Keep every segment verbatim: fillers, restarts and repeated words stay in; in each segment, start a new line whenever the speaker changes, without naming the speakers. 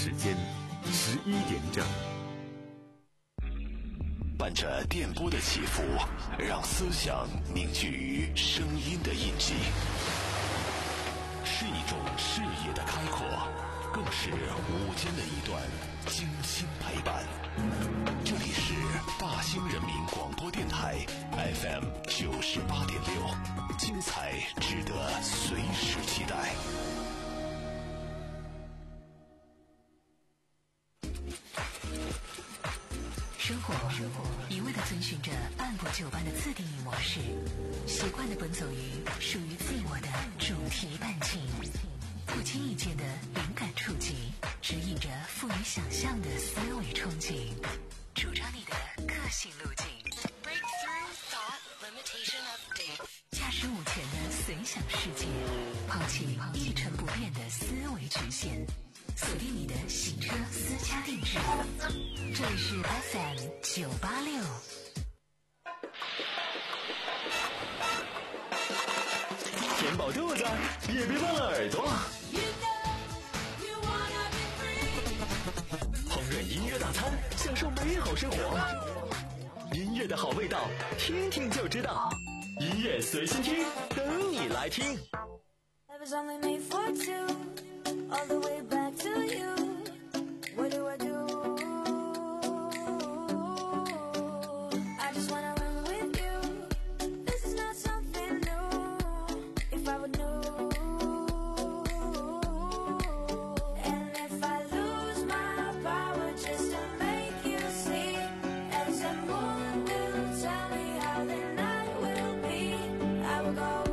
时间十一点整。
伴着电波的起伏，让思想凝聚于声音的印记，是一种视野的开阔，更是午间的一段精心陪伴。这里是大兴人民广播电台 F M 九十八点六，精彩值得随时期待。
生活一味地遵循着按部就班的自定义模式，习惯地奔走于属于自我的主题半径，不经意间的灵感触及，指引着富于想象的思维憧憬，主张你的个性路径。驾驶午前的随想世界，抛弃一成不变的思维局限，锁定你的行车私家定制。这里是 F M 九八六。
填饱肚子，也别忘了耳朵。烹饪音乐大餐，享受美好生活。音乐的好味道，听听就知道。音乐随心听，等你来听。
I was only made for two, all the way back to you. What do I do? I just wanna run with you. This is not something new. If I would know, and if I lose my power just to make you see, as the moon will tell me how the night will be, I will go.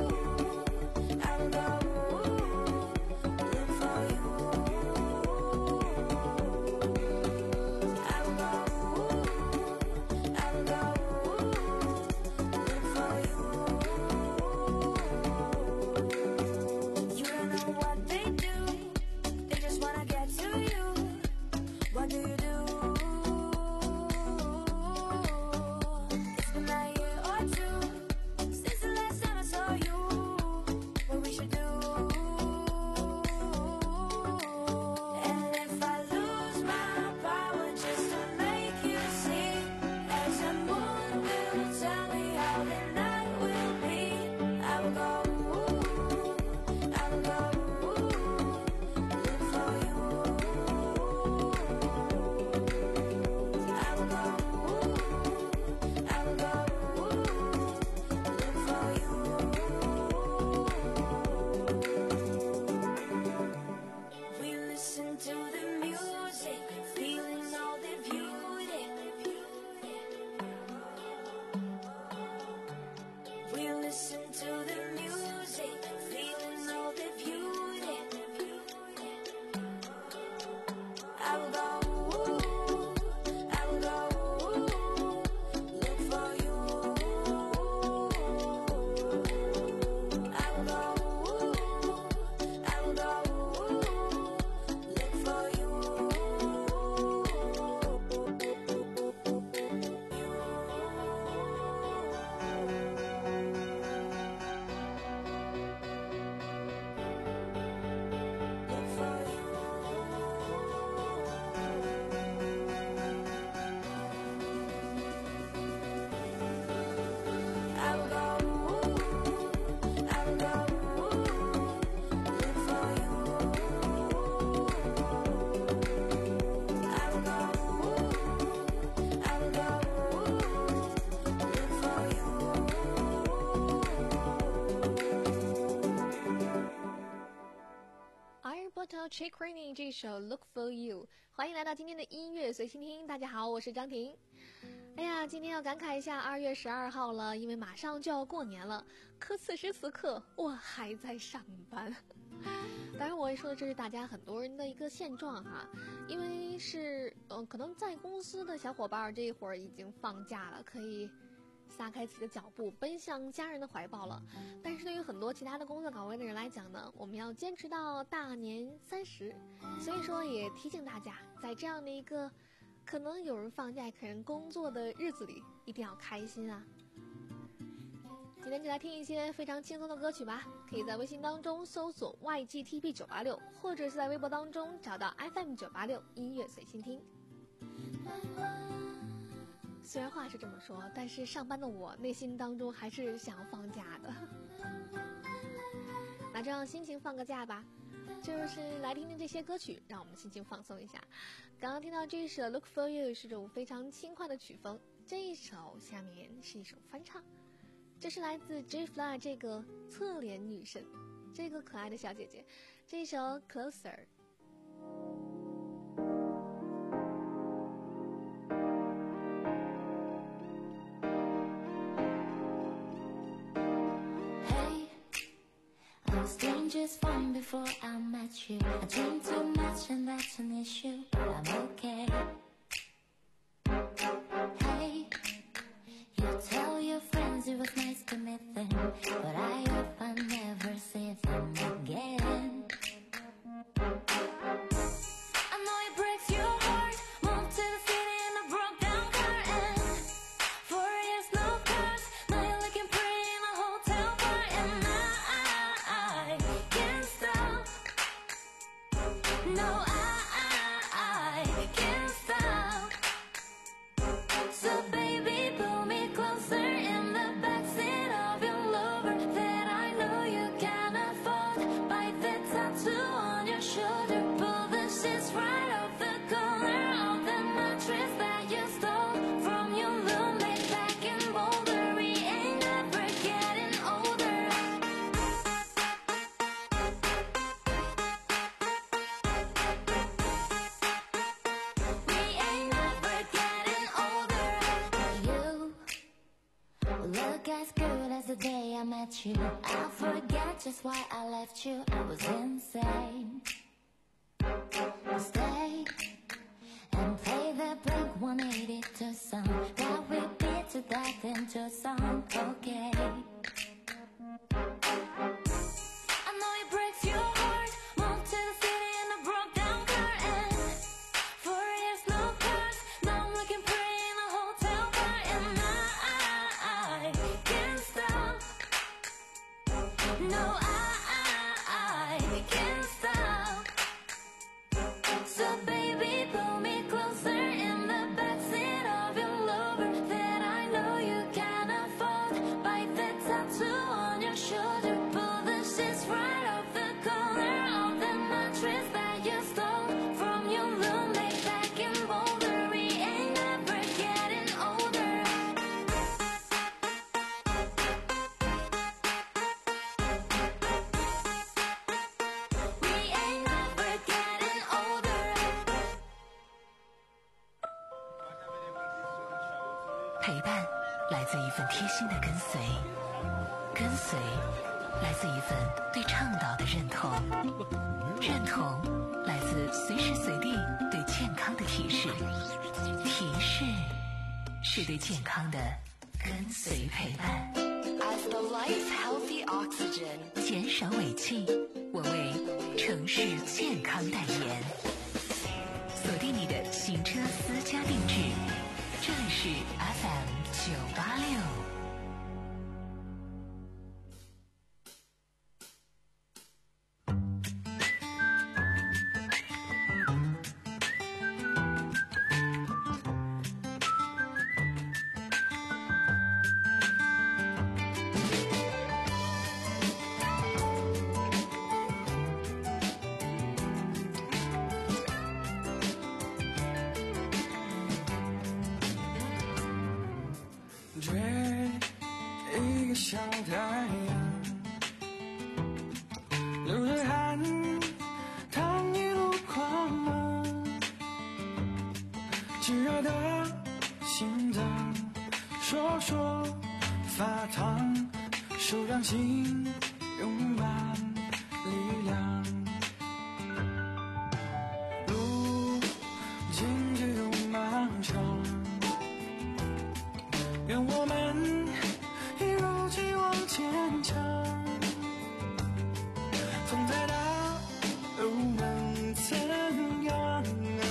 Chick Rainey 这首 Look for You， 欢迎来到今天的音乐随心听。大家好，我是张婷。哎呀，今天要感慨一下二月十二号了，因为马上就要过年了，可此时此刻我还在上班。当然我也说的这是大家很多人的一个现状哈，因为是呃可能在公司的小伙伴这一会儿已经放假了，可以撒开自己的脚步奔向家人的怀抱了。但是对于很多其他的工作岗位的人来讲呢，我们要坚持到大年三十。所以说也提醒大家，在这样的一个可能有人放假可能工作的日子里，一定要开心啊。 今天就来听一些非常轻松的歌曲吧，可以在微信当中搜索 Y G T P 九八六，或者是在微博当中找到 F M 九八六音乐随心听。虽然话是这么说，但是上班的我内心当中还是想要放假的。那这样心情放个假吧，就是来听听这些歌曲，让我们心情放松一下。刚刚听到这一首 Look For You 是种非常轻快的曲风，这一首下面是一首翻唱，这是来自 J Fly 这个侧脸女神，这个可爱的小姐姐，这一首 Closer。
Just fine before I met you. I drink too much and that's an issue, but I'm okay. Hey, you tell your friends it was nice to meet them, but I hope I never see them again. I know it breaks your heart. Moved to the city in a broke down car and four years no cars. Now you're looking pretty in a hotel bar and I No, I, I, I can't stop. So baby, pull me closer in the backseat of your Lover that I know you can't afford. Bite the tattoo on your shoulder, pull the sheets right off the corner of the mattress that you stole from your roommate back in Boulder. We ain't never getting older. The day I met you, I forget just why I left you. I was insane. Stay and play the Blink one eighty-two song that we beat to death into a song. Okay. I know it breaks your heart. Moved to the city in a broke down car and four years no cars. Now I'm looking pretty in a hotel bar and I, I can't stop. No, I, I, I can't stop. So baby, pull me closer in the backseat of your Lover that I know you can't afford. Bite the tattoo on your shoulder, pull the sheets right off the corner of the mattress that you stole from your roommate back in Boulder. We ain't never getting older. We ain't never getting older.
陪伴来自一份贴心的跟随，跟随来自一份对倡导的认同，认同来自随时随地对健康的提示，提示是对健康的跟随陪伴。
As the life healthy oxygen，
减少尾气，我为城市健康代言。锁定你的行车私家定制，这里是 F M 九八六。
追一个小太阳，流着汗，淌一路狂芒，炙热的心脏，说说发烫，手掌心拥满力量，路径只有漫长。愿我们一如既往坚强，风再大又能怎样？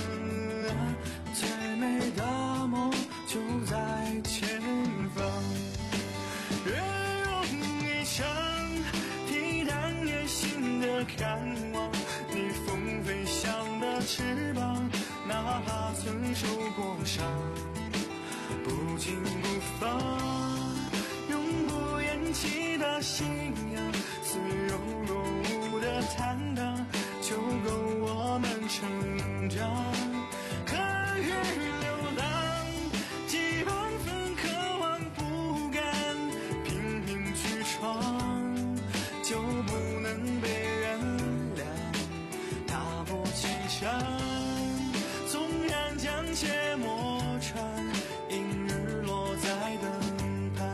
最美的梦就在前方。越有膀，哪怕曾受过伤，不紧不放，永不言弃的信仰，似有若无的坦荡，就够我们成长。可与流浪，几万分渴望不甘，拼命去闯，就不能被原谅。踏破千山，纵然将血磨穿，因日落在灯盘。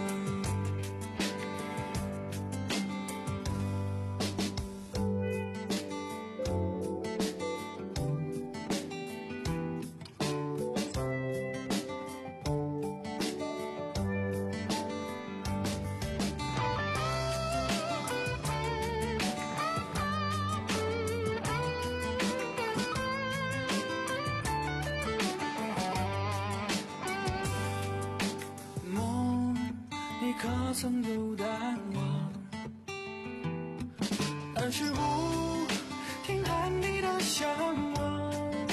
梦，你可曾都淡忘？儿时不停喊你的向往，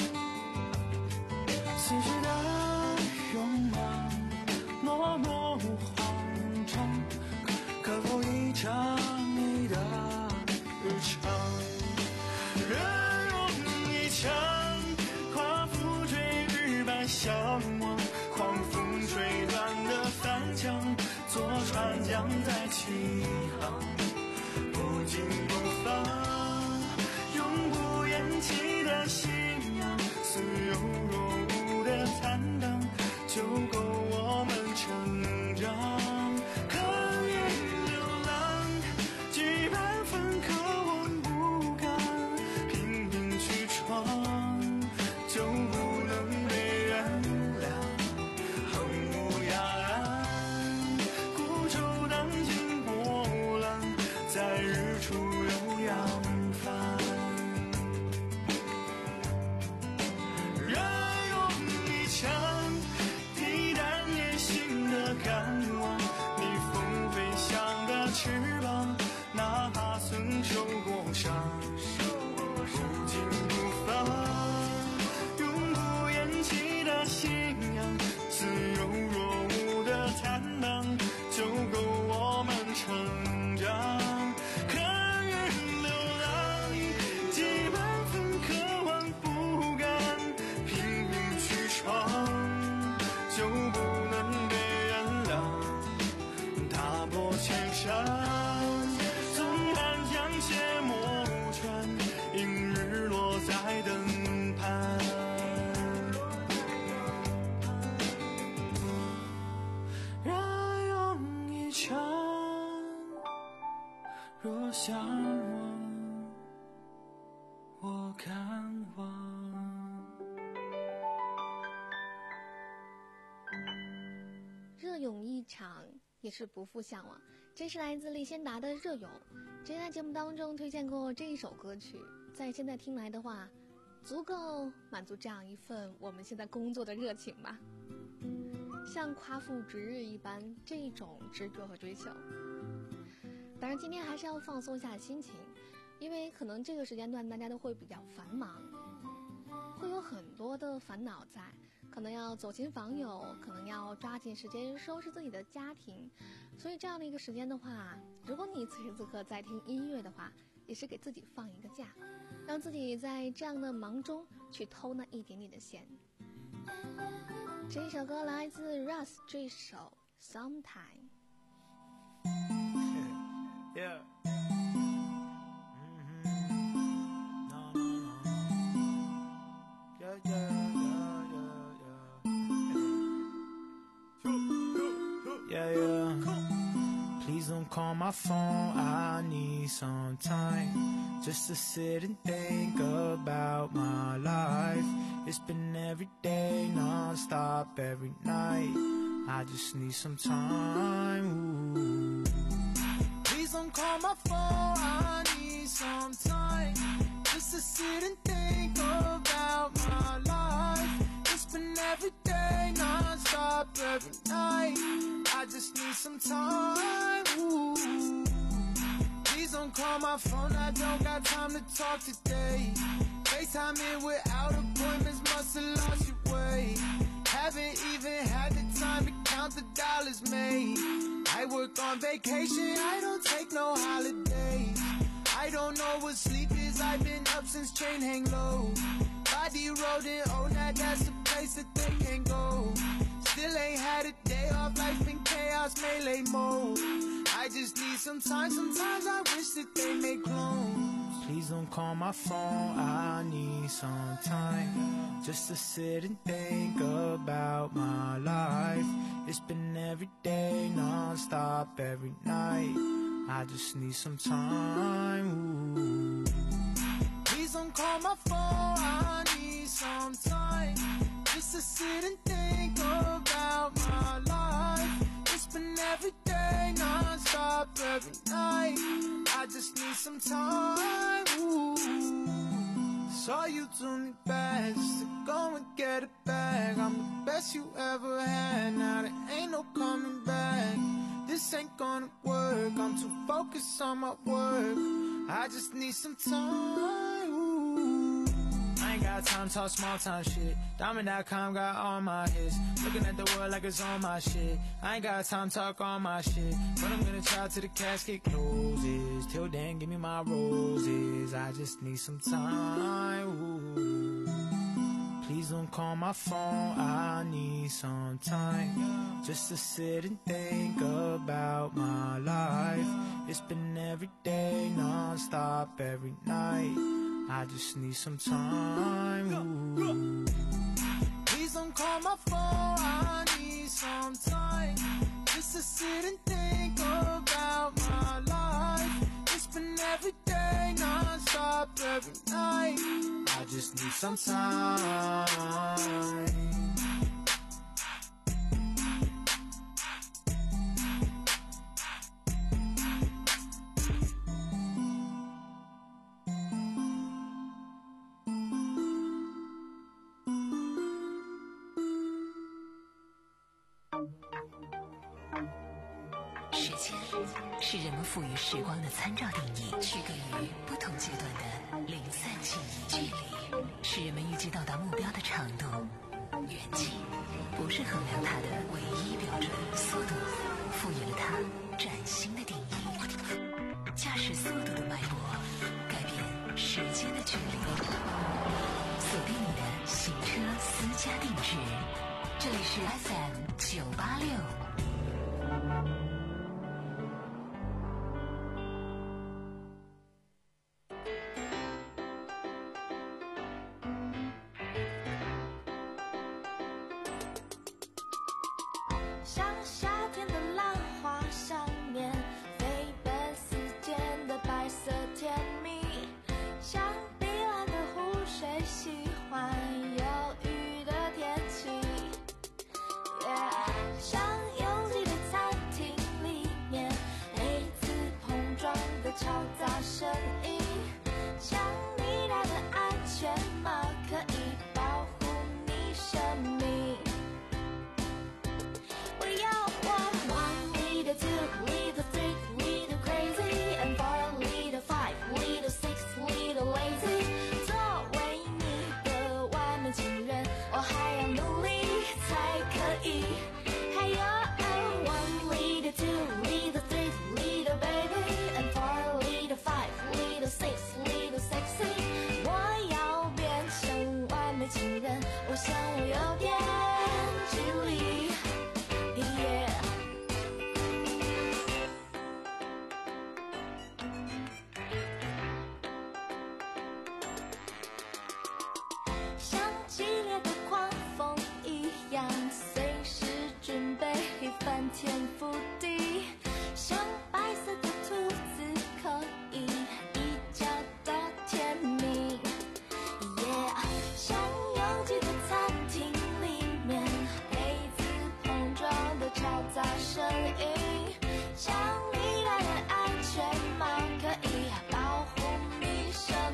此时的勇往，默默慌张，可否一场你的日常？人容一枪，夸父追日般向往，狂风吹断的帆桨，坐船桨在起航，不紧不放，永不言弃的信仰，似有若无的坦荡，就够我们成长。可与流浪，几万分渴望不甘，拼命去闯，就不能被原谅。横无涯岸，孤舟荡尽波浪，在日出又扬帆。人用一枪，替代野心的赶往，逆风飞翔的翅膀，哪怕曾受过伤，不紧不放，永不言弃的信仰，似有若无的坦荡，就够我们成长。可与流浪，几万分渴望不甘，拼命去闯，就不能被原谅。踏破千山，纵然将血磨穿，因日落在灯盘。人用一枪，若向往，我看望。
热涌一场，也是不负向往。这是来自李仙达的《热涌》。之前在节目当中推荐过这一首歌曲，在现在听来的话，足够满足这样一份我们现在工作的热情吧。像夸父逐日一般，这一种执着和追求。当然，今天还是要放松一下心情，因为可能这个时间段大家都会比较繁忙，会有很多的烦恼在。可能要走亲访友，可能要抓紧时间收拾自己的家庭，所以这样的一个时间的话，如果你此时此刻在听音乐的话，也是给自己放一个假，让自己在这样的忙中去偷那一点点的闲。这首歌来自 Russ 这首 Sometime。
Yeah. Yeah, yeah, yeah, yeah, yeah. Yeah, yeah. Please don't call my phone, I need some time just to sit and think about my life. It's been every day, non-stop, every night. I just need some time, ooh. Please don't call my phone, I need some time just to sit and think about my life. It's been every day, non-stop, every night. I just need some time, ooh. Please don't call my phone, I don't got time to talk today. FaceTime in without appointments, must have lost your way. Haven't even had the time to count the dollars made. I work on vacation, I don't take no holidays. I don't know what sleep is, I've been up since chain hang low. Body rolling, oh now that's a place that they can go. Still ain't had a day off, life in chaos, melee mode. I just need some time, sometimes I wish that they make clones. Please don't call my phone, I need some time just to sit and think about my life. It's been every day, non-stop, every night. I just need some time, ooh. Please don't call my phone, I need some time just to sit and think about my life. It's been every day, non-stop, every night. I just need some time, ooh. Saw you do me bad just to go and get it back. I'm the best you ever had, now there ain't no coming back. This ain't gonna work, I'm too focused on my work. I just need some time, ooh. I ain't got time to talk small time shit. Diamond dot com got all my hits. Looking at the world like it's on my shit. I ain't got time to talk all my shit, but I'm gonna try till the casket closes. Till then, give me my roses. I just need some time, ooh. Please don't call my phone, I need some time just to sit and think about my life. It's been every day, non-stop, every night. I just need some time, ooh. Please don't call my phone, I need some time just to sit and think about my life. It's been every day, non-stop, every night. I just need some time.
时间是人们赋予时光的参照定义，区隔于不同阶段的零散记忆。距离是人们预计到达目标的长度，远近不是衡量它的唯一标准。速度赋予了它崭新的定义。驾驶速度的脉搏改变时间的距离。锁定你的行车私家定制，这里是 F M 九八六。
像夏天的浪花上面飞奔似箭的白色甜蜜，像碧蓝的湖水喜欢有雨的天气， yeah, 像拥挤的餐厅里面杯子碰撞的嘈杂声音，像你戴的安全帽可以保护你生命。Two, little three, little crazy, and four, little five, little six, little lazy. 作为你的完美情人，我还要努力才可以。还有 one, little two, little three, little baby, and four, little five, little six, little sexy. 我要变成完美情人，我想我有点距离。Yeah.激烈的狂风一样，随时准备翻天覆地，像白色的兔子可以一觉到天明， yeah, 像拥挤的餐厅里面杯子碰撞的嘈杂声音，像你戴的安全帽可以保护你生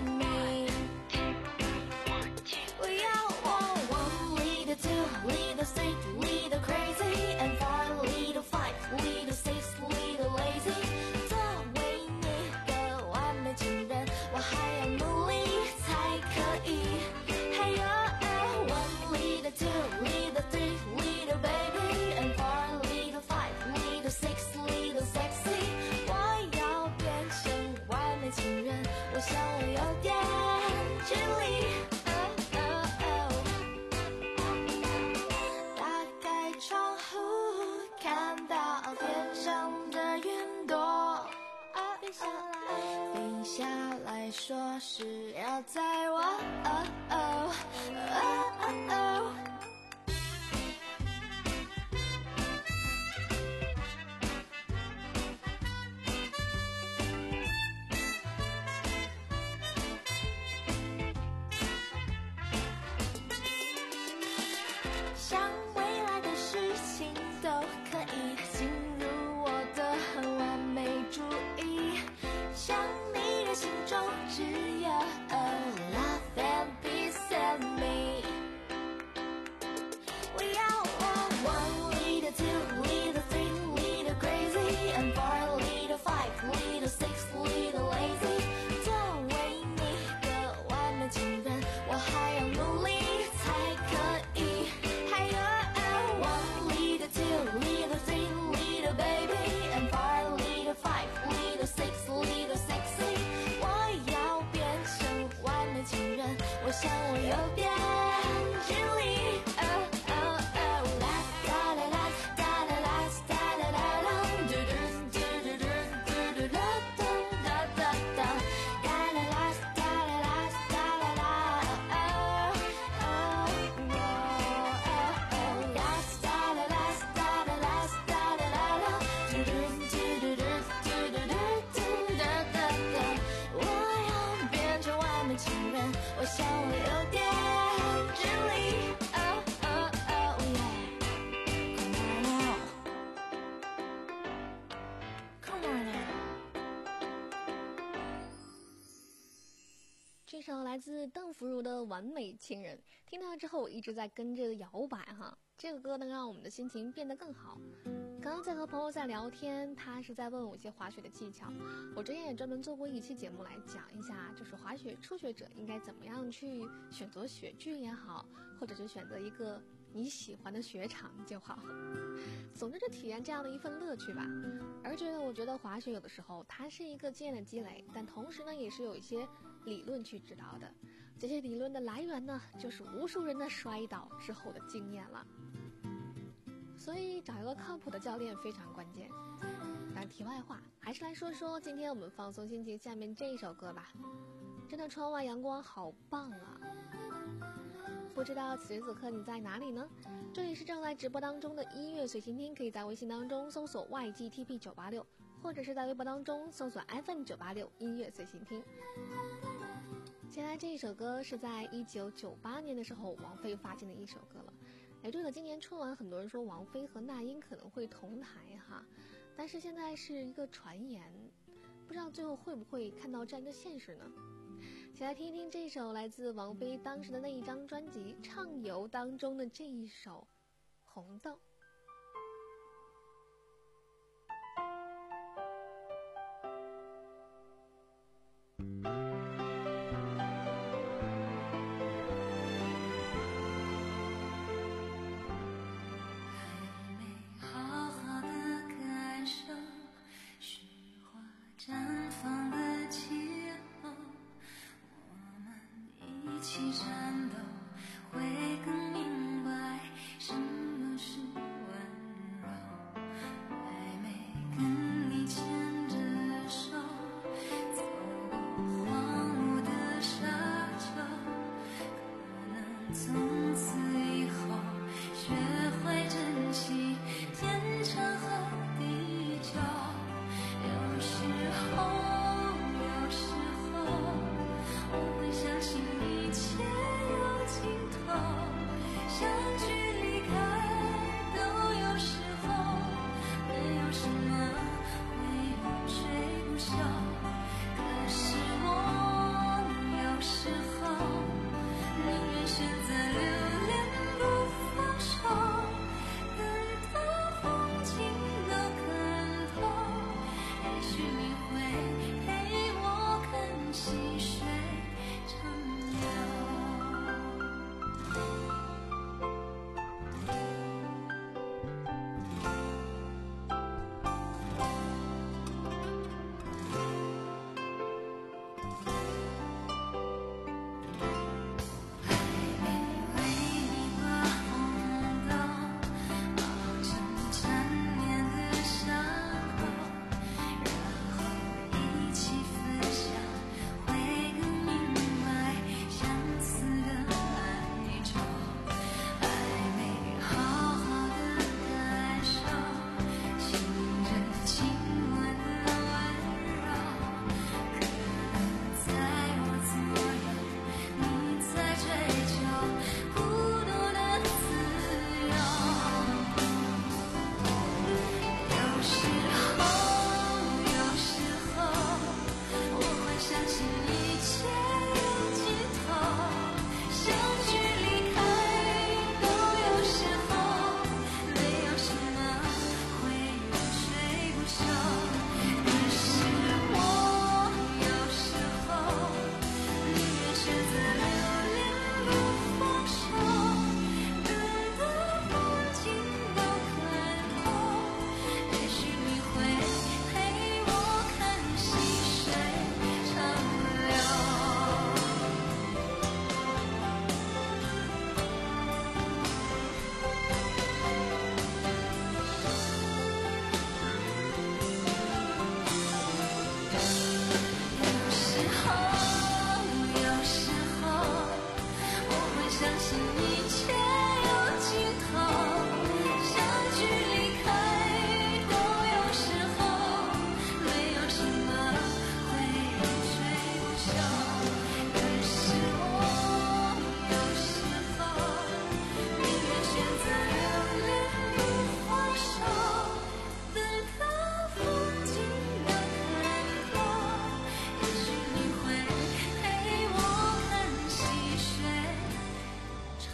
命。Two, little three, little crazy, and four, little five, little 是要在我哦哦哦哦想未来的事情都可以进入我的完美主义，想你的心中只有 love and peace and me。 We are one little two little three little crazy and four little five little six little lazy。 作为你的完美情人，我还要努力才可以。还有 one little two little three little baby and four little five little six little sexy。 我要变成完美情人，我想我有点距离。Oh oh oh， 啦哒啦啦哒啦啦哒啦啦啦，嘟嘟嘟嘟嘟嘟嘟嘟嘟哒哒哒，哒啦啦哒啦啦哒啦啦，哦哦哦哦，啦哒啦啦哒啦啦哒啦啦啦，嘟嘟嘟嘟嘟嘟嘟嘟嘟哒哒哒。我要变成完美情人，我想我有点距离。Oh oh oh yeah，Come on now，Come on now。
这首来自邓福如的《完美情人》，听到之后我一直在跟着摇摆哈。这个歌能让我们的心情变得更好。刚刚在和朋友在聊天，他是在问我一些滑雪的技巧。我之前也专门做过一期节目来讲一下，就是滑雪初学者应该怎么样去选择雪具也好，或者是选择一个你喜欢的雪场就好。总之就体验这样的一份乐趣吧。而且呢，我觉得滑雪有的时候它是一个经验的积累，但同时呢也是有一些理论去指导的。这些理论的来源呢，就是无数人的摔倒之后的经验了。所以找一个靠谱的教练非常关键。但题外话，还是来说说今天我们放松心情下面这一首歌吧。真的窗外阳光好棒啊！不知道此时此刻你在哪里呢？这里是正在直播当中的音乐随心听，可以在微信当中搜索 Y G T P 九八六， 或者是在微博当中搜索 F M 九八六音乐随心听。接下来这一首歌是在一九九八年的时候王菲发行的一首歌了。哎，对了，今年春晚很多人说王菲和那英可能会同台哈，但是现在是一个传言，不知道最后会不会看到这样一个现实呢？先来听一听这首来自王菲当时的那一张专辑《畅游》当中的这一首《红豆》。
细水长流。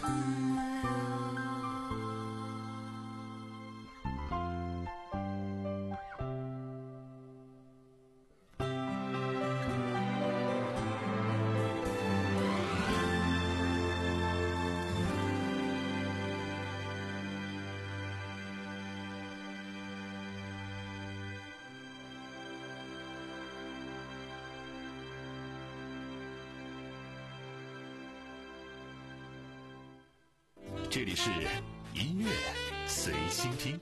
这里是音乐随心听。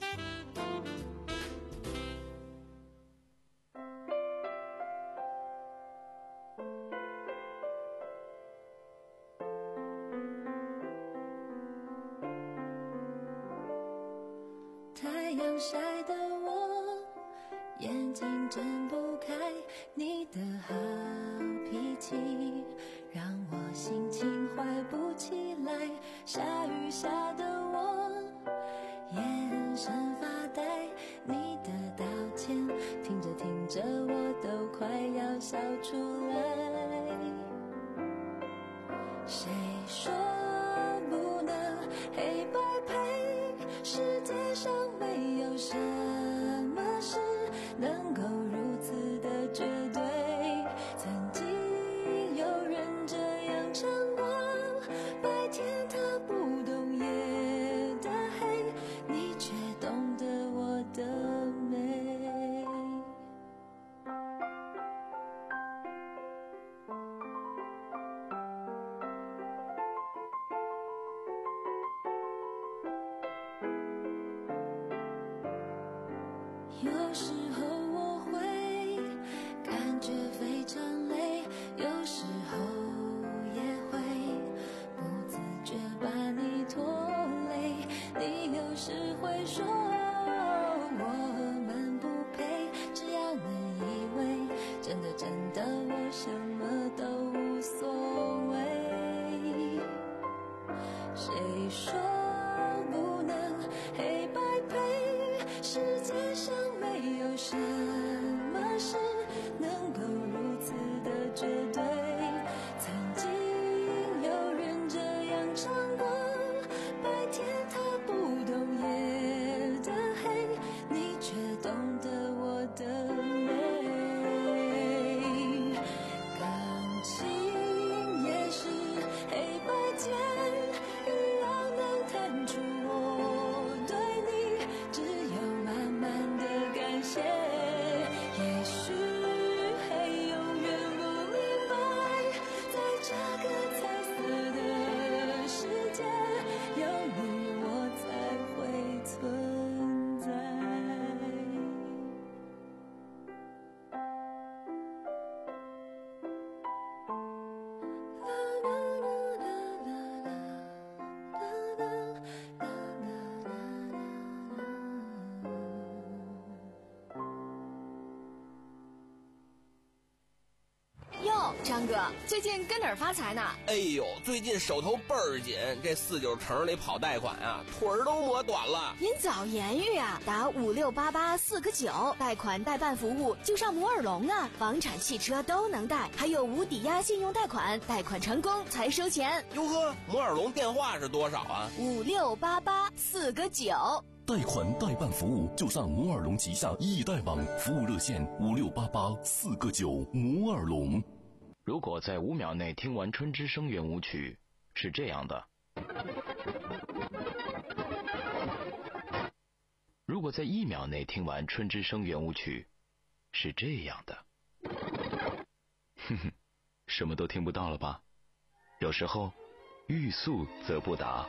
太阳晒得我眼睛睁不开，你的好脾气让我心情坏不起来，下雨下的我眼神发呆，你的道歉听着听着我都快要笑出来。谁说不能黑白配，世界上没有什么事能够如此的绝对，曾经有人这样唱过，白天他不懂夜的黑，你却懂得我的美。有时候我会感觉非常累，有时候也会不自觉把你拖累，你有时会说我们不配，只要能以为真的真的我什么都无所谓。谁说不能黑白配，世界上没有什么事能够如此的绝对，曾经有人这样唱过，白天他不懂夜的黑，你却懂得我的美。感情也是黑白间，欲望能弹出我对你只有慢慢的感谢，也许还永远不明白，在这个彩色的世界，有你我才会存在。
哟，张哥，最近跟哪儿发财呢？
哎呦，最近手头倍儿紧，这四九城里跑贷款啊，腿儿都磨短了。
您早言语啊，打五六八八四个九，贷款代办服务就上摩尔龙啊，房产、汽车都能贷，还有无抵押信用贷款，贷款成功才收钱。
哟呵，摩尔龙电话是多少啊？
五六八八四个九。
贷款代办服务就上摩尔龙旗下易贷网，服务热线五六八八四个九。摩尔龙。
如果在五秒内听完春之声圆舞曲，是这样的；如果在一秒内听完春之声圆舞曲，是这样的。哼哼，什么都听不到了吧？有时候，欲速则不达。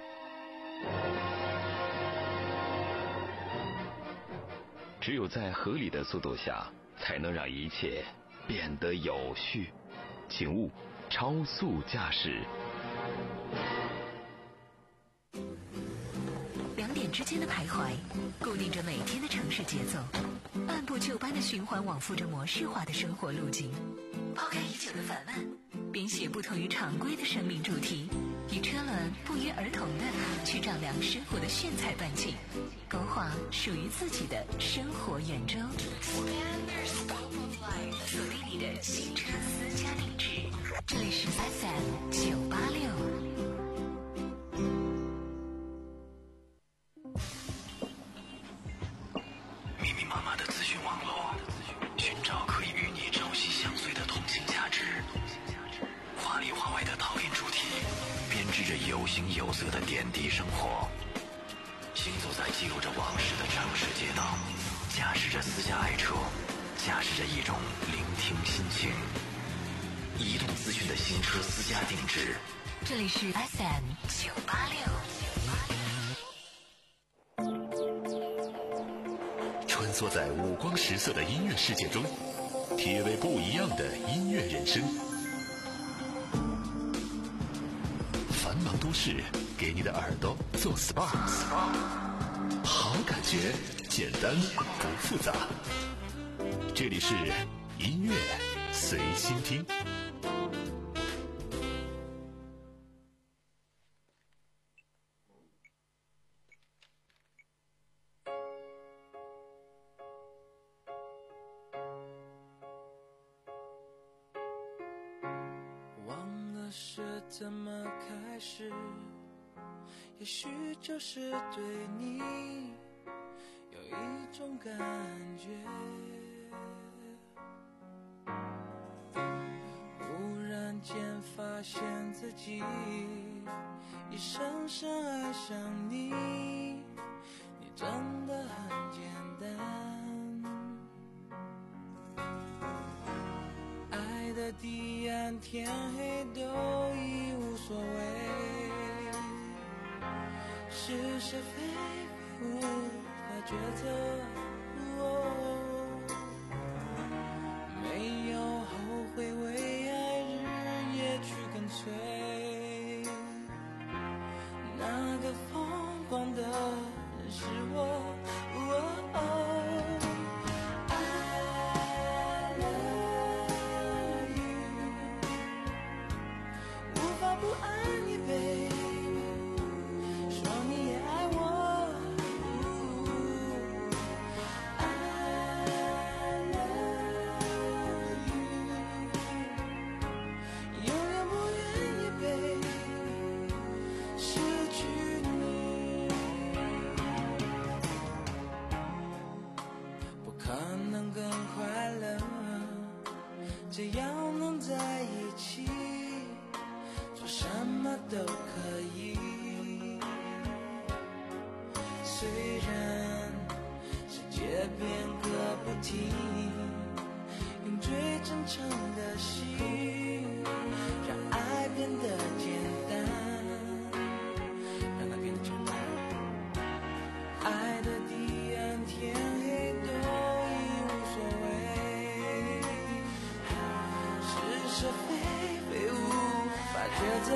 只有在合理的速度下，才能让一切变得有序。请勿超速驾驶。
两点之间的徘徊，固定着每天的城市节奏，按部就班的循环往复着模式化的生活路径。抛开已久的烦闷，编写不同于常规的生命主题，以车轮不约而同的去丈量生活的炫彩半径，勾画属于自己的生活圆周。锁定你的新车私家定制，这里是 F M 九八六。
有色的点滴生活。行走在记录着往事的城市街道，驾驶着私家爱车，驾驶着一种聆听心情。移动资讯的新车私家定制，
这里是 F M 九八六。
穿梭在五光十色的音乐世界中，体味不一样的音乐人生。繁忙都市给你的耳朵做 S P A， 好感觉简单不复杂。这里是音乐随心听。
忘了是怎么开始，也许就是对你有一种感觉，忽然间发现自己已深深爱上你，你真的很简单，爱的地暗天黑都已无所谓，是是非非无法抉择，哦，没有后悔为爱日夜去跟随，那个疯狂的人是我，哦哦不爱你 baby， 说你也爱我，哦 I love you， 永远不愿意 baby 失去你，不可能更快乐，只要能在一起，什么都可以，虽然世界变个不停，用最真诚的心让爱变得简单，让它变得简单，爱的地暗天黑都已无所谓，是是非非无抉择，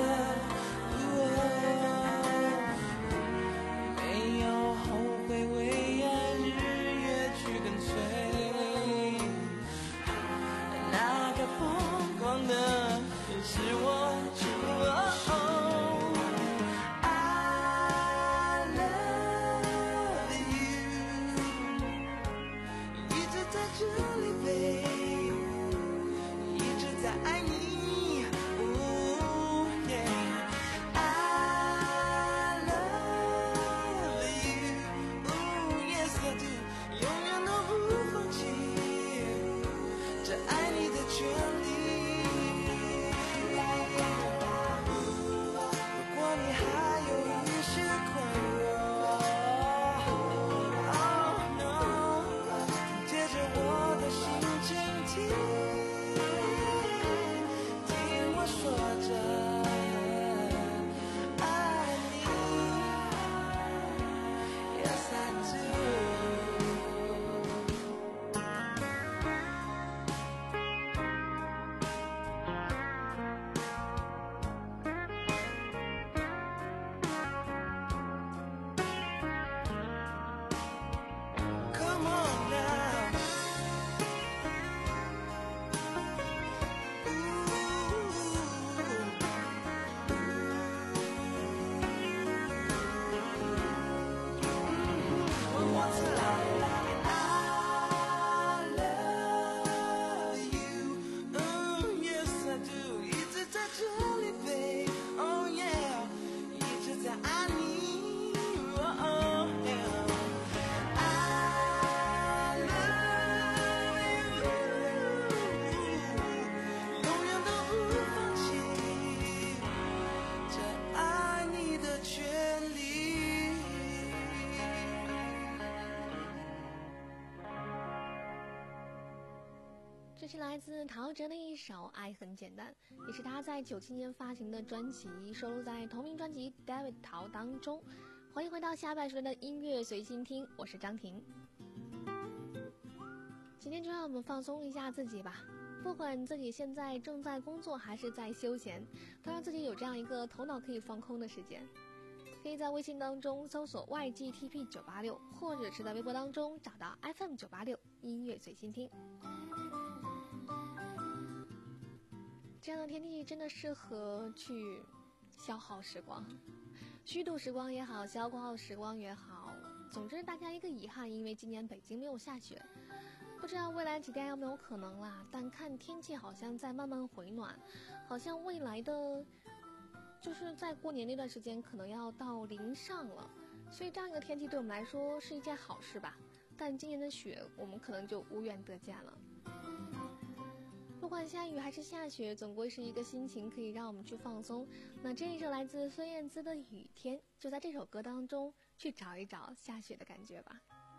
没有后悔为爱日夜去跟随，那个疯狂的
是来自陶喆的一首《爱很简单》，也是他在九七年发行的专辑，收录在同名专辑《David 陶》当中。欢迎回到下半时段的音乐随心听，我是张婷。今天就让我们放松一下自己吧，不管自己现在正在工作还是在休闲，都让自己有这样一个头脑可以放空的时间。可以在微信当中搜索 Y G T P 九八六，或者是在微博当中找到 F M 九八六音乐随心听。这样的天气真的适合去消耗时光，虚度时光也好，消耗时光也好，总之大家一个遗憾，因为今年北京没有下雪，不知道未来几天有没有可能啦。但看天气好像在慢慢回暖，好像未来的就是在过年那段时间可能要到零上了，所以这样一个天气对我们来说是一件好事吧。但今年的雪我们可能就无缘得见了。不管下雨还是下雪，总归是一个心情可以让我们去放松。那这一首来自孙燕姿的《雨天》，就在这首歌当中去找一找下雪的感觉吧。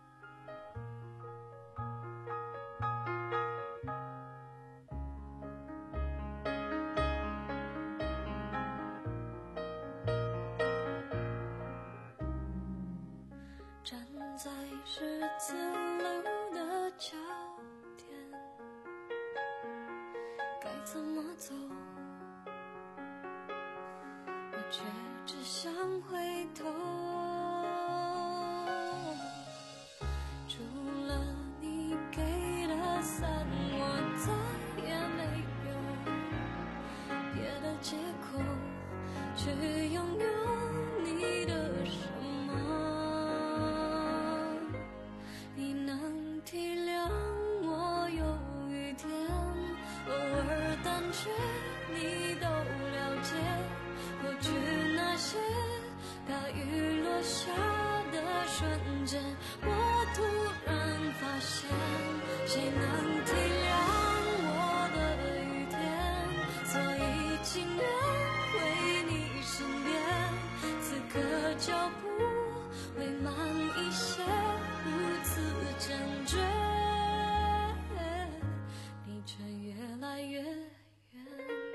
站在十字路的交点，该怎么走？我却只想回头。除了你给的伞，我再也没有别的借口去拥有你的什么。你能体谅我有雨天，偶尔胆怯，你都了解。过去那些大雨落下的瞬间，我突然发现，谁能体谅我的雨天？所以情愿回你身边，此刻脚步会慢一些，如此坚决，你却越来越远。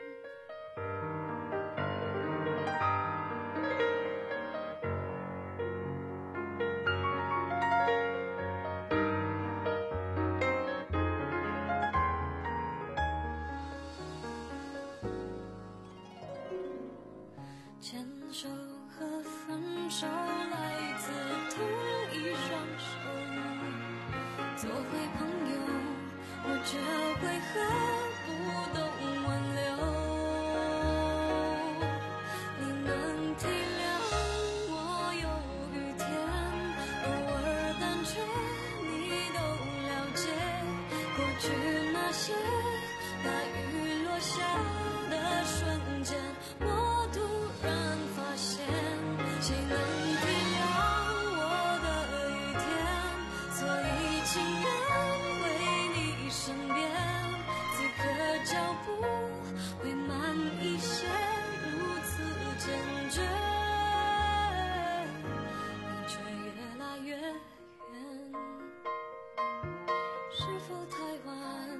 牵手和分手来自同一双手，做回朋友，我这回合不懂挽留。你能体谅我有雨天，偶尔胆怯，你都了解。过去那些大雨落下的瞬间，我突然发现，谁能体谅我的雨天？所以情愿回你身边，此刻脚步会慢一些，如此坚决，你却越来越远。是否太晚？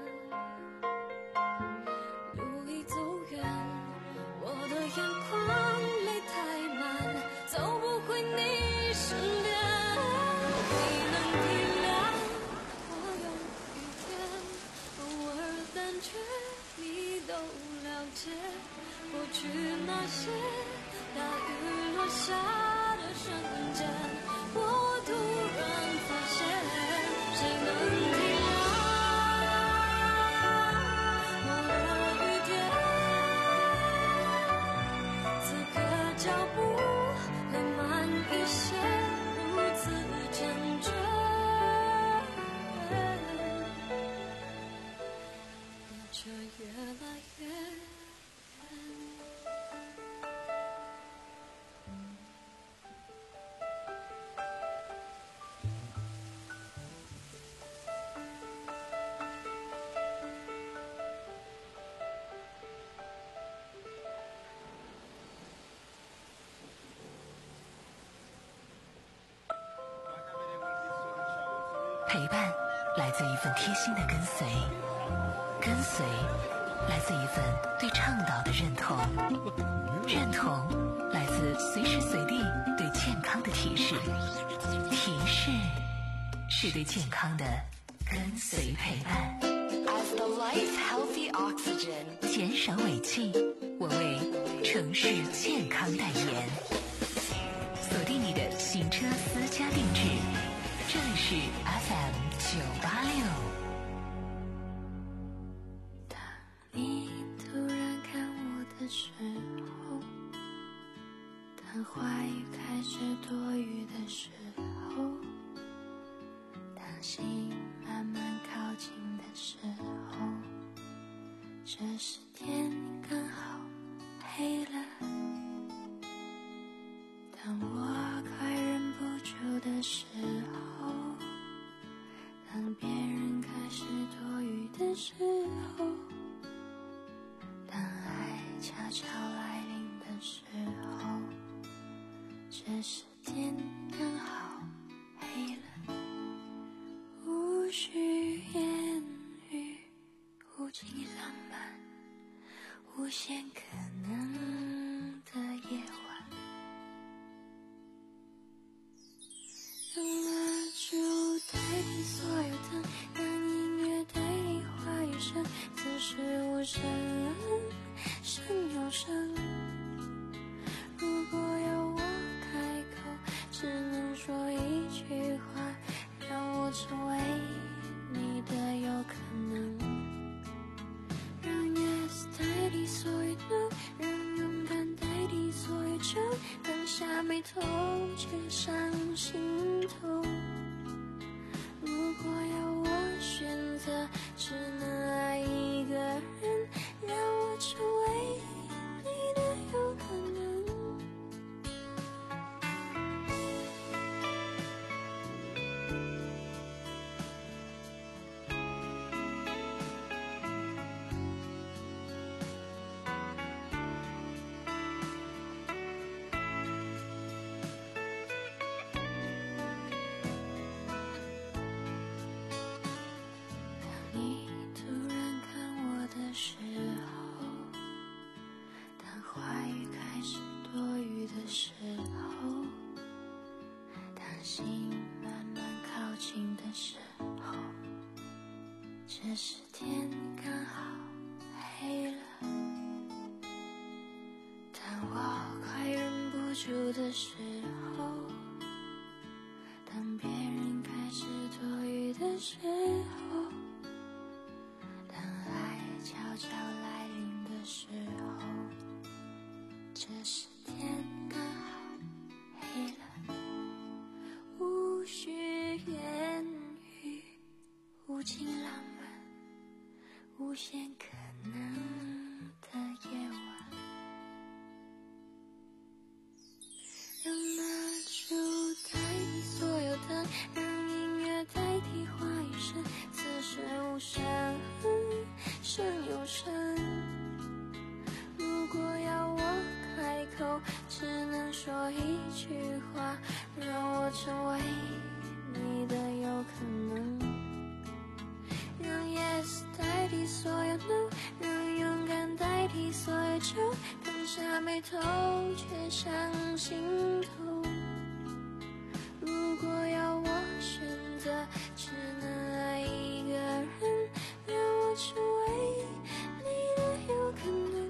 路已走远，我的眼眶泪太满，走不回你身边。你能体谅我有雨天，偶尔胆怯，你都了解。过去那些大雨落下的瞬间，我突然发现，谁能体谅我的雨天？此刻脚步会慢一些，如此坚决，你却越来越远。
陪伴来自一份贴心的跟随， 跟随来自一份对倡导的认同，认同来自随时随地对健康的提示，提示是对健康的跟随陪伴。
As the life healthy oxygen，
减少尾气，我为城市健康代言。锁定你的行车私家定制，这里是 F M 九八六。
你突然看我的时候，当话语开始多余的时候，当心慢慢靠近的时候，这时天刚好黑了。当我快忍不住的时候，当别人开始多余的时候，当爱悄悄来临的时候，这时天刚好黑了。无需言语，无尽浪漫，无限可能的夜晚，让蜡烛代替所有灯，让音乐代替话语声，此时无声胜有声。如果要我开口，只能说一句话，让我成为你的有可能。让 yes 代替所有 no， 让勇敢代替所有愁，放下眉头却上心头。如果要我选择，只能爱一个人，让我成为你的有可能。你突然看我的时候，当话语开始多余的时候，当心慢慢靠近的时候，这时天刚好黑了。当我快忍不住的时候，当别人开始多余的时候，当爱悄悄来临的时候，这时天刚好黑了。无需言语，无尽浪漫，无限可能的夜晚，让蜡烛代替所有灯，让音乐代替话语声，此时无声胜有声。如果要我开口，只能说一句话，让我成为你的有可能。让 yes 代替所有 no， 让勇敢代替所有愁，放下眉头却上心头。如果要我选择，只能爱一个人，让我成为你的有可能。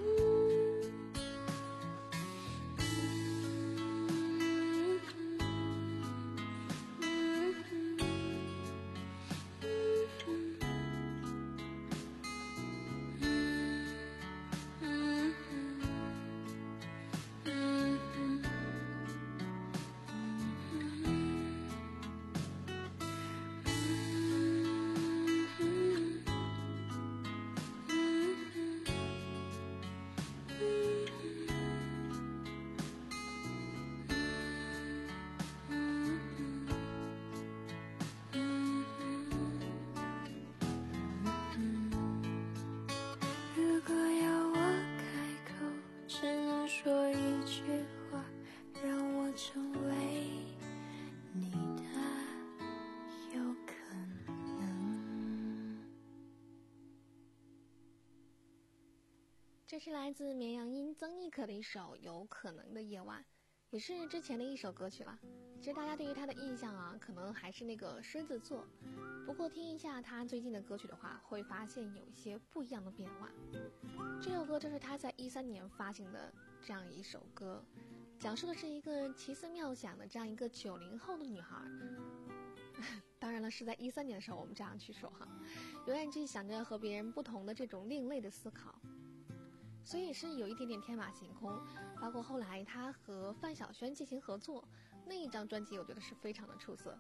这是来自绵阳音曾轶可的一首《有可能的夜晚》，也是之前的一首歌曲了。其实大家对于他的印象啊，可能还是那个狮子座。不过听一下他最近的歌曲的话，会发现有一些不一样的变化。这首歌就是他在一三年发行的这样一首歌，讲述的是一个奇思妙想的这样一个九零后的女孩。当然了，是在一三年的时候我们这样去说哈，永远去想着和别人不同的这种另类的思考。所以是有一点点天马行空，包括后来他和范晓萱进行合作，那一张专辑我觉得是非常的出色。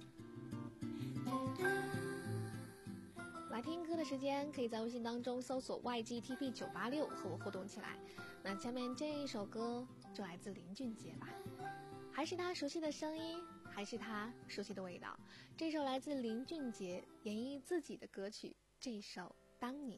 来听歌的时间，可以在微信当中搜索 Y G T P 九八六和我互动起来。那下面这一首歌就来自林俊杰吧，还是他熟悉的声音，还是他熟悉的味道。这首来自林俊杰演绎自己的歌曲，这一首《当你》。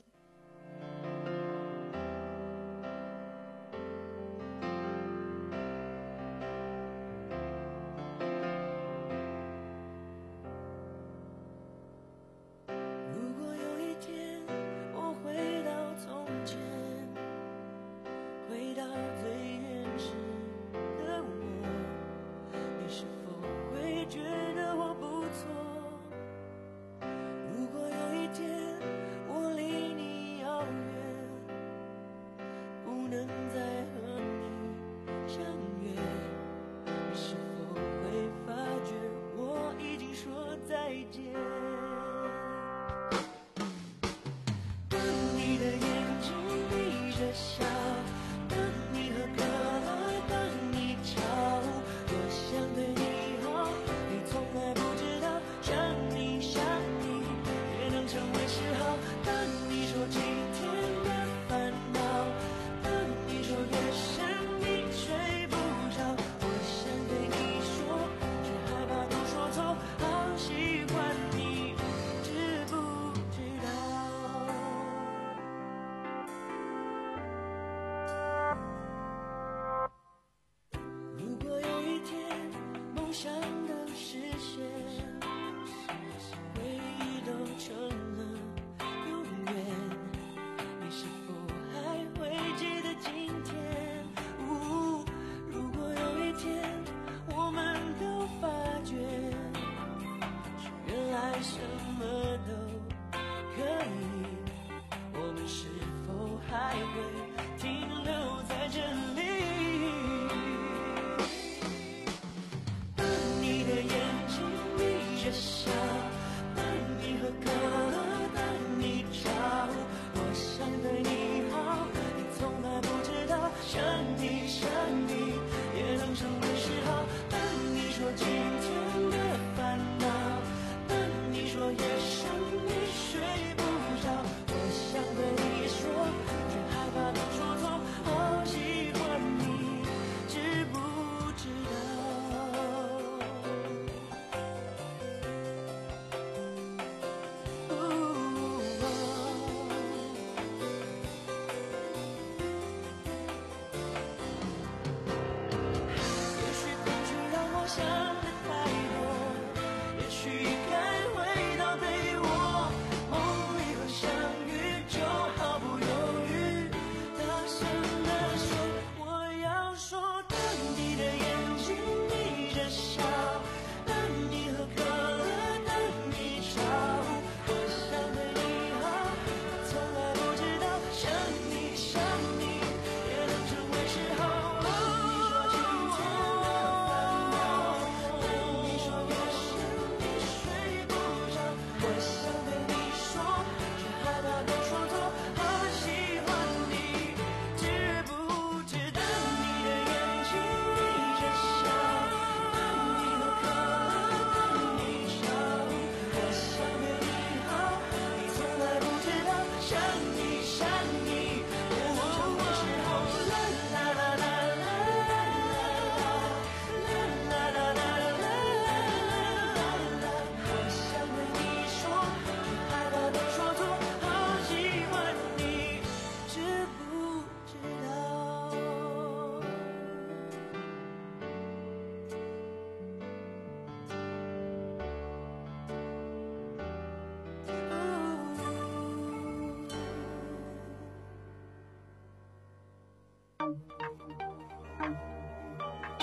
当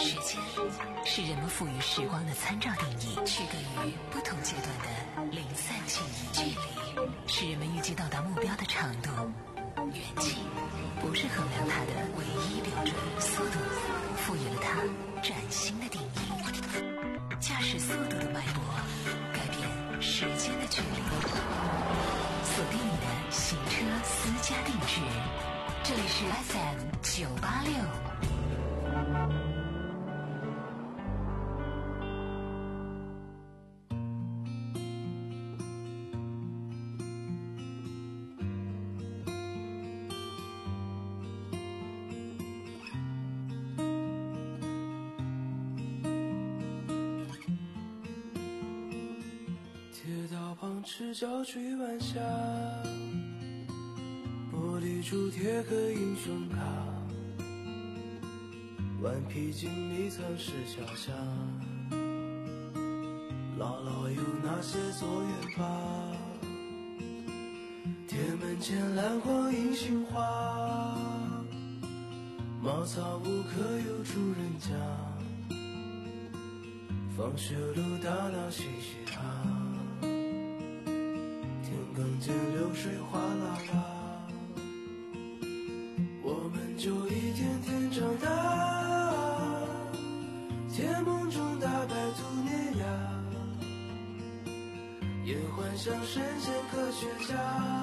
时间是人们赋予时光的参照定义，区隔于不同阶段的零散记忆。距离是人们预计到达目标的长度，远近不是衡量它的唯一标准，速度赋予了它崭新的定义。驾驶速度的脉搏，改变时间的距离。锁定你的行车私家定制，这里是 F M 九八六。
赤脚追晚霞，玻璃珠贴个英雄卡，顽皮筋迷藏石桥下，姥姥有那些作业吧，铁门前篮筐银杏花，茅草屋可有住人家，放学路打闹嘻嘻哈，更见流水哗啦啦，我们就一天天长大，甜梦中打败兔碾压，也幻想神仙科学家，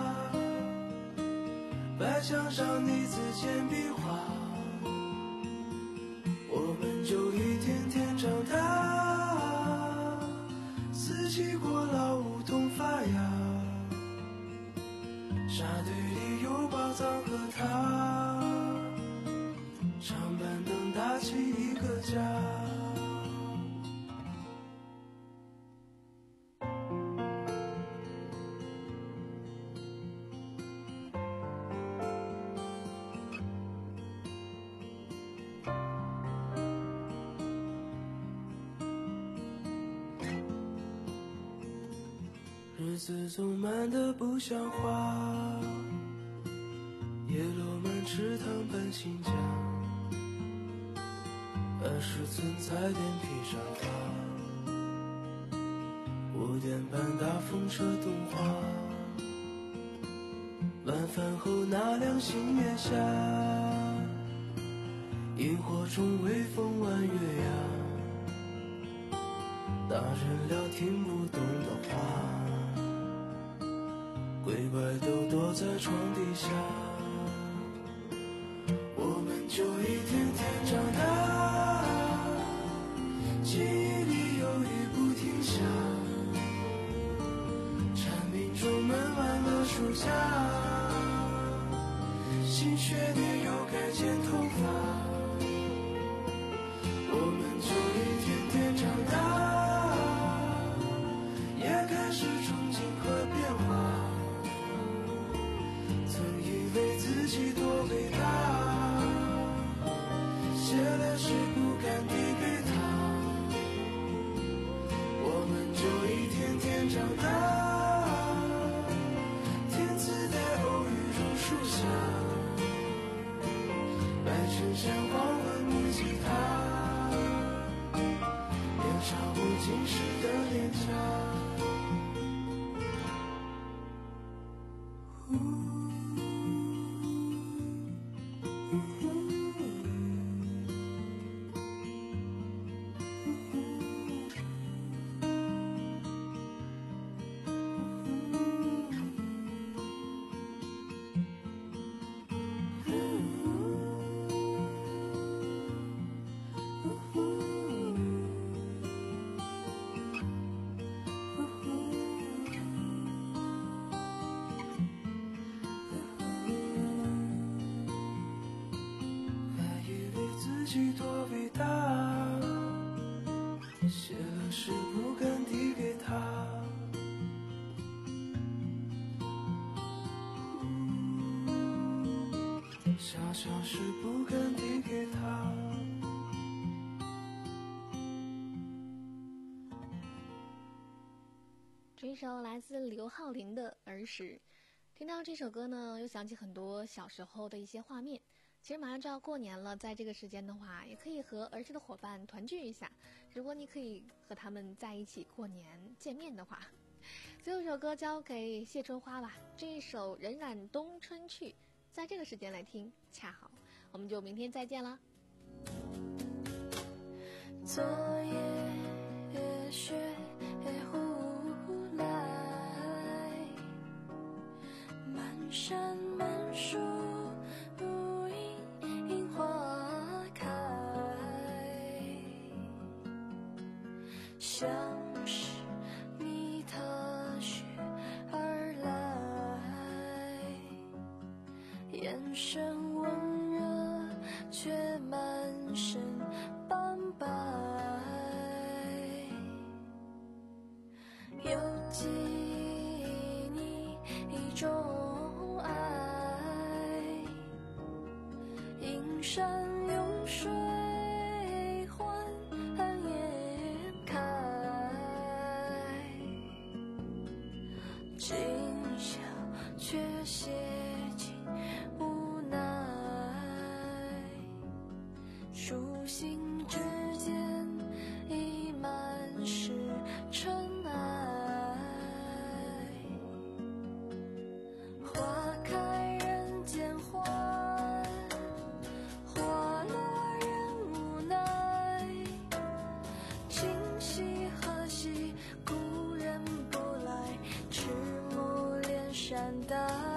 白墙上你字铅笔画，我们就一天天长大，四季过老梧桐发芽，沙堆里有宝藏和他，长板凳搭起一个家。日子总慢得不像话，叶落满池塘搬新家，二十寸彩电披上它，五点半大风车动画，晚饭后那辆星月下，萤火虫微风弯月牙，大人聊听不懂的话，鬼怪都躲在床底下，我们就一天天长大，记忆里有雨不停下，蝉鸣中闷完了暑假，新学年又该剪头发，我们就一天天长大，也开始憧憬和变化，自己多伟大，写了诗不敢递给他，我们就一天天长大，天自带偶遇榕树下，白衬衫黄昏木吉他，年少不经事的脸颊。自己多伟大，写了诗不敢递给他，小小事不敢递给他。
这一首来自刘浩霖的《儿时》，听到这首歌呢，又想起很多小时候的一些画面。 其实马上就要过年了，在这个时间的话，也可以和儿时的伙伴团聚一下。如果你可以和他们在一起过年见面的话，最后一首歌交给谢春花吧，这一首《荏苒东春去》，在这个时间来听恰好。我们就明天再见啦。
昨夜雪忽来，满山满树无影花开，像是你踏雪而来，眼神温热却满身斑白，犹记你一种爱，阴山涌水缓颜开，今宵却写尽无奈，初心之间已满是尘埃，花开人间欢，花落人无奈，今夕何夕故人不来，迟暮连山黛。